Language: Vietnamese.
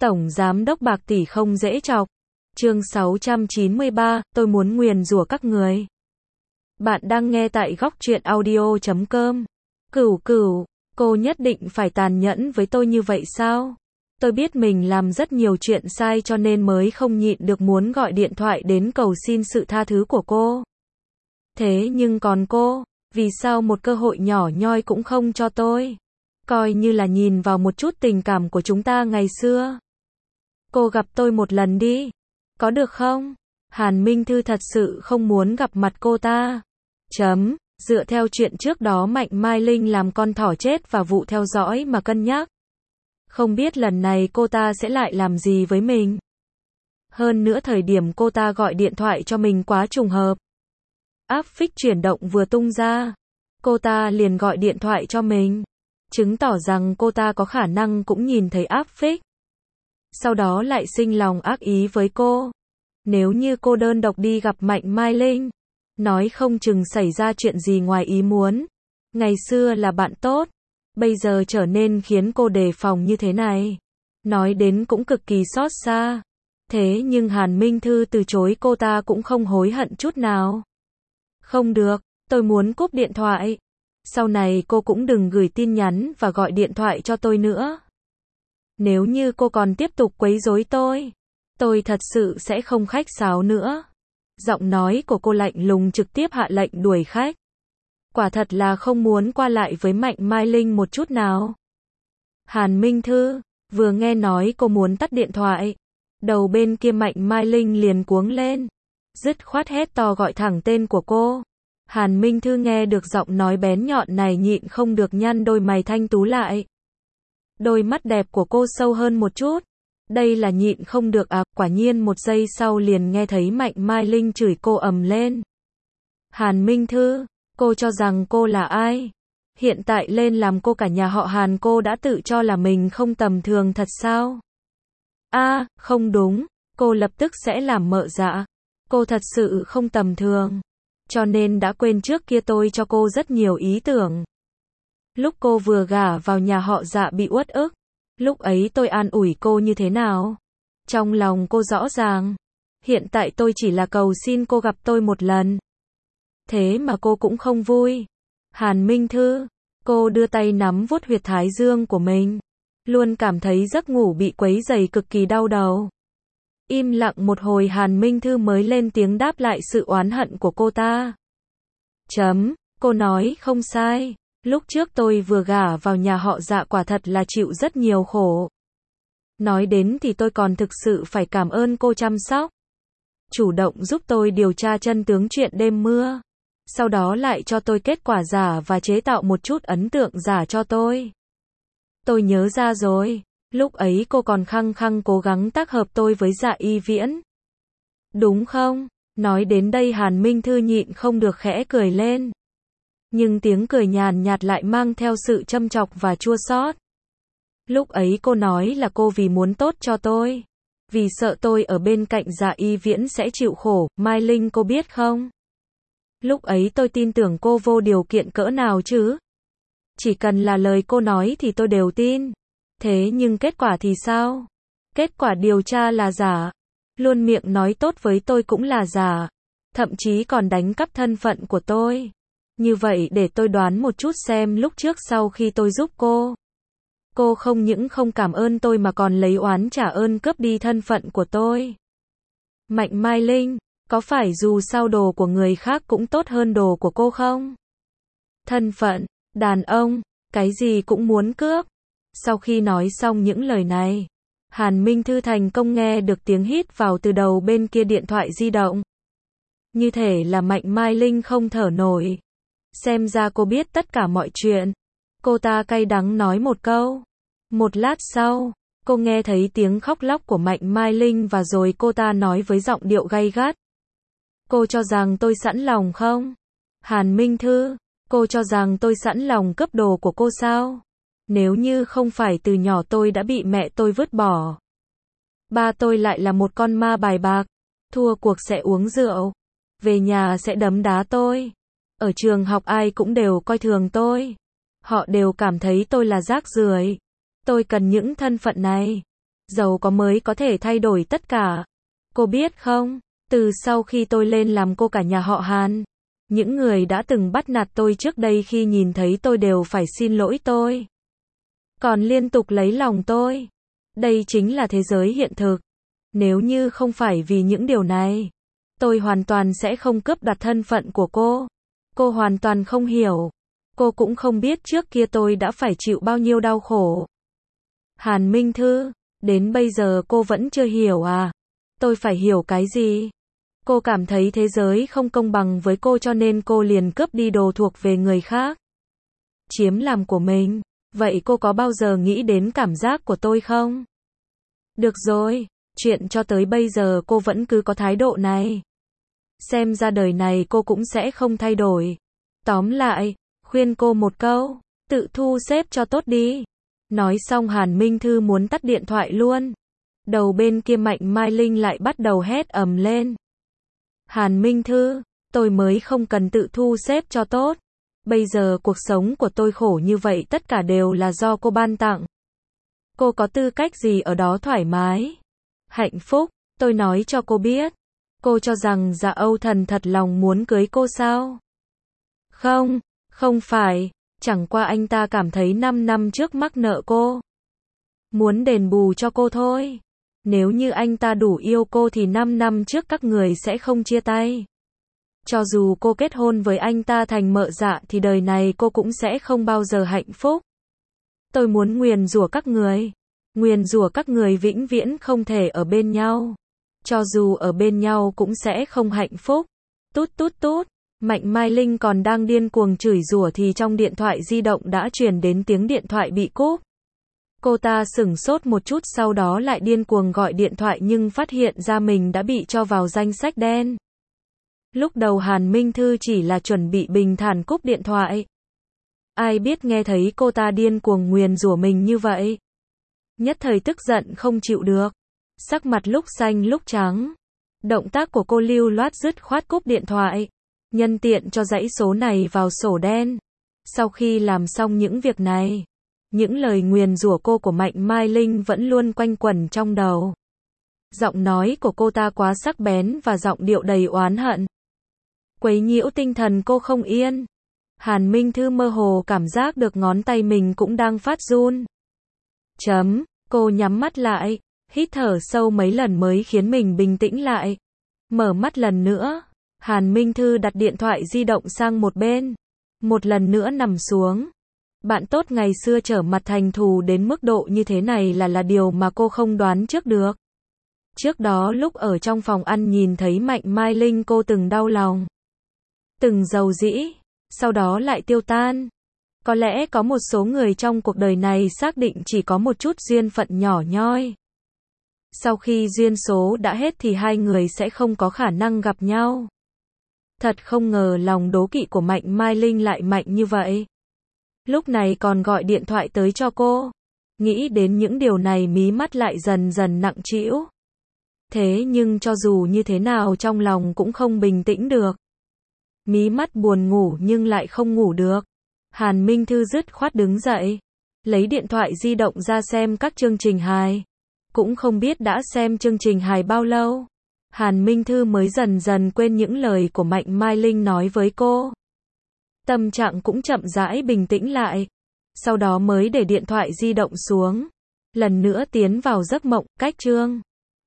Tổng giám đốc bạc tỷ không dễ chọc. Chương 693, tôi muốn nguyền rủa các người. Bạn đang nghe tại góc truyện audio.com. Cửu cửu, cô nhất định phải tàn nhẫn với tôi như vậy sao? Tôi biết mình làm rất nhiều chuyện sai cho nên mới không nhịn được muốn gọi điện thoại đến cầu xin sự tha thứ của cô. Thế nhưng còn cô, vì sao một cơ hội nhỏ nhoi cũng không cho tôi? Coi như là nhìn vào một chút tình cảm của chúng ta ngày xưa. Cô gặp tôi một lần đi. Có được không? Hàn Minh Thư thật sự không muốn gặp mặt cô ta. Dựa theo chuyện trước đó Mạnh Mai Linh làm con thỏ chết và vụ theo dõi mà cân nhắc. Không biết lần này cô ta sẽ lại làm gì với mình. Hơn nữa thời điểm cô ta gọi điện thoại cho mình quá trùng hợp. Áp phích chuyển động vừa tung ra. Cô ta liền gọi điện thoại cho mình. Chứng tỏ rằng cô ta có khả năng cũng nhìn thấy áp phích. Sau đó lại sinh lòng ác ý với cô. Nếu như cô đơn độc đi gặp Mạnh Mai Linh, nói không chừng xảy ra chuyện gì ngoài ý muốn. Ngày xưa là bạn tốt, bây giờ trở nên khiến cô đề phòng như thế này. Nói đến cũng cực kỳ xót xa. Thế nhưng Hàn Minh Thư từ chối cô ta cũng không hối hận chút nào. Không được, tôi muốn cúp điện thoại. Sau này cô cũng đừng gửi tin nhắn và gọi điện thoại cho tôi nữa. Nếu như cô còn tiếp tục quấy rối tôi thật sự sẽ không khách sáo nữa. Giọng nói của cô lạnh lùng trực tiếp hạ lệnh đuổi khách. Quả thật là không muốn qua lại với Mạnh Mai Linh một chút nào. Hàn Minh Thư, vừa nghe nói cô muốn tắt điện thoại. Đầu bên kia Mạnh Mai Linh liền cuống lên. Dứt khoát hét to gọi thẳng tên của cô. Hàn Minh Thư nghe được giọng nói bén nhọn này nhịn không được nhăn đôi mày thanh tú lại. Đôi mắt đẹp của cô sâu hơn một chút. Đây là nhịn không được à, quả nhiên một giây sau liền nghe thấy Mạnh Mai Linh chửi cô ầm lên. Hàn Minh Thư, cô cho rằng cô là ai? Hiện tại lên làm cô cả nhà họ Hàn cô đã tự cho là mình không tầm thường thật sao? Không đúng, cô lập tức sẽ làm mợ dạ. Cô thật sự không tầm thường. Cho nên đã quên trước kia tôi cho cô rất nhiều ý tưởng. Lúc cô vừa gả vào nhà họ Dạ bị uất ức, lúc ấy tôi an ủi cô như thế nào? Trong lòng cô rõ ràng. Hiện tại tôi chỉ là cầu xin cô gặp tôi một lần. Thế mà cô cũng không vui. Hàn Minh Thư, cô đưa tay nắm vuốt huyệt thái dương của mình. Luôn cảm thấy giấc ngủ bị quấy rầy cực kỳ đau đầu. Im lặng một hồi Hàn Minh Thư mới lên tiếng đáp lại sự oán hận của cô ta. Cô nói không sai. Lúc trước tôi vừa gả vào nhà họ Dạ quả thật là chịu rất nhiều khổ. Nói đến thì tôi còn thực sự phải cảm ơn cô chăm sóc. Chủ động giúp tôi điều tra chân tướng chuyện đêm mưa. Sau đó lại cho tôi kết quả giả và chế tạo một chút ấn tượng giả cho tôi. Tôi nhớ ra rồi. Lúc ấy cô còn khăng khăng cố gắng tác hợp tôi với Dạ Y Viễn. Đúng không? Nói đến đây Hàn Minh Thư nhịn không được khẽ cười lên. Nhưng tiếng cười nhàn nhạt lại mang theo sự châm chọc và chua xót. Lúc ấy cô nói là cô vì muốn tốt cho tôi. Vì sợ tôi ở bên cạnh Dạ Y Viễn sẽ chịu khổ, Mai Linh cô biết không? Lúc ấy tôi tin tưởng cô vô điều kiện cỡ nào chứ? Chỉ cần là lời cô nói thì tôi đều tin. Thế nhưng kết quả thì sao? Kết quả điều tra là giả. Luôn miệng nói tốt với tôi cũng là giả. Thậm chí còn đánh cắp thân phận của tôi. Như vậy để tôi đoán một chút xem lúc trước sau khi tôi giúp cô không những không cảm ơn tôi mà còn lấy oán trả ơn cướp đi thân phận của tôi. Mạnh Mai Linh, có phải dù sao đồ của người khác cũng tốt hơn đồ của cô không? Thân phận, đàn ông, cái gì cũng muốn cướp. Sau khi nói xong những lời này, Hàn Minh Thư thành công nghe được tiếng hít vào từ đầu bên kia điện thoại di động. Như thể là Mạnh Mai Linh không thở nổi. Xem ra cô biết tất cả mọi chuyện. Cô ta cay đắng nói một câu. Một lát sau, cô nghe thấy tiếng khóc lóc của Mạnh Mai Linh và rồi cô ta nói với giọng điệu gay gắt. Cô cho rằng tôi sẵn lòng không? Hàn Minh Thư, cô cho rằng tôi sẵn lòng cướp đồ của cô sao? Nếu như không phải từ nhỏ tôi đã bị mẹ tôi vứt bỏ. Ba tôi lại là một con ma bài bạc. Thua cuộc sẽ uống rượu. Về nhà sẽ đấm đá tôi. Ở trường học ai cũng đều coi thường tôi. Họ đều cảm thấy tôi là rác rưởi. Tôi cần những thân phận này. Giàu có mới có thể thay đổi tất cả. Cô biết không, từ sau khi tôi lên làm cô cả nhà họ Hàn, những người đã từng bắt nạt tôi trước đây khi nhìn thấy tôi đều phải xin lỗi tôi. Còn liên tục lấy lòng tôi. Đây chính là thế giới hiện thực. Nếu như không phải vì những điều này, tôi hoàn toàn sẽ không cướp đoạt thân phận của cô. Cô hoàn toàn không hiểu. Cô cũng không biết trước kia tôi đã phải chịu bao nhiêu đau khổ. Hàn Minh Thư, đến bây giờ cô vẫn chưa hiểu à? Tôi phải hiểu cái gì? Cô cảm thấy thế giới không công bằng với cô cho nên cô liền cướp đi đồ thuộc về người khác. Chiếm làm của mình. Vậy cô có bao giờ nghĩ đến cảm giác của tôi không? Được rồi, chuyện cho tới bây giờ cô vẫn cứ có thái độ này. Xem ra đời này cô cũng sẽ không thay đổi. Tóm lại, khuyên cô một câu, tự thu xếp cho tốt đi. Nói xong Hàn Minh Thư muốn tắt điện thoại luôn. Đầu bên kia Mạnh Mai Linh lại bắt đầu hét ầm lên. Hàn Minh Thư, tôi mới không cần tự thu xếp cho tốt. Bây giờ cuộc sống của tôi khổ như vậy tất cả đều là do cô ban tặng. Cô có tư cách gì ở đó thoải mái? Hạnh phúc, tôi nói cho cô biết. Cô cho rằng Dạ Âu Thần thật lòng muốn cưới cô sao? Không, không phải. Chẳng qua anh ta cảm thấy 5 năm trước mắc nợ cô. Muốn đền bù cho cô thôi. Nếu như anh ta đủ yêu cô thì 5 năm trước các người sẽ không chia tay. Cho dù cô kết hôn với anh ta thành mợ dạ thì đời này cô cũng sẽ không bao giờ hạnh phúc. Tôi muốn nguyền rủa các người. Nguyền rủa các người vĩnh viễn không thể ở bên nhau. Cho dù ở bên nhau cũng sẽ không hạnh phúc. Tút tút tút. Mạnh Mai Linh còn đang điên cuồng chửi rủa thì trong điện thoại di động đã truyền đến tiếng điện thoại bị cúp. Cô ta sửng sốt một chút sau đó lại điên cuồng gọi điện thoại nhưng phát hiện ra mình đã bị cho vào danh sách đen. Lúc đầu Hàn Minh Thư chỉ là chuẩn bị bình thản cúp điện thoại. Ai biết nghe thấy cô ta điên cuồng nguyền rủa mình như vậy. Nhất thời tức giận không chịu được. Sắc mặt lúc xanh lúc trắng. Động tác của cô lưu loát dứt khoát cúp điện thoại. Nhân tiện cho dãy số này vào sổ đen. Sau khi làm xong những việc này, những lời nguyền rủa cô của Mạnh Mai Linh vẫn luôn quanh quẩn trong đầu. Giọng nói của cô ta quá sắc bén và giọng điệu đầy oán hận. Quấy nhiễu tinh thần cô không yên. Hàn Minh Thư mơ hồ cảm giác được ngón tay mình cũng đang phát run. Cô nhắm mắt lại, hít thở sâu mấy lần mới khiến mình bình tĩnh lại. Mở mắt lần nữa, Hàn Minh Thư đặt điện thoại di động sang một bên. Một lần nữa nằm xuống. Bạn tốt ngày xưa trở mặt thành thù đến mức độ như thế này là điều mà cô không đoán trước được. Trước đó lúc ở trong phòng ăn nhìn thấy Mạnh Mai Linh cô từng đau lòng. Từng giàu dĩ, sau đó lại tiêu tan. Có lẽ có một số người trong cuộc đời này xác định chỉ có một chút duyên phận nhỏ nhoi. Sau khi duyên số đã hết thì hai người sẽ không có khả năng gặp nhau. Thật không ngờ lòng đố kỵ của Mạnh Mai Linh lại mạnh như vậy. Lúc này còn gọi điện thoại tới cho cô. Nghĩ đến những điều này mí mắt lại dần dần nặng trĩu. Thế nhưng cho dù như thế nào trong lòng cũng không bình tĩnh được. Mí mắt buồn ngủ nhưng lại không ngủ được. Hàn Minh Thư dứt khoát đứng dậy. Lấy điện thoại di động ra xem các chương trình hài. Cũng không biết đã xem chương trình hài bao lâu. Hàn Minh Thư mới dần dần quên những lời của Mạnh Mai Linh nói với cô. Tâm trạng cũng chậm rãi bình tĩnh lại. Sau đó mới để điện thoại di động xuống. Lần nữa tiến vào giấc mộng, cách chương.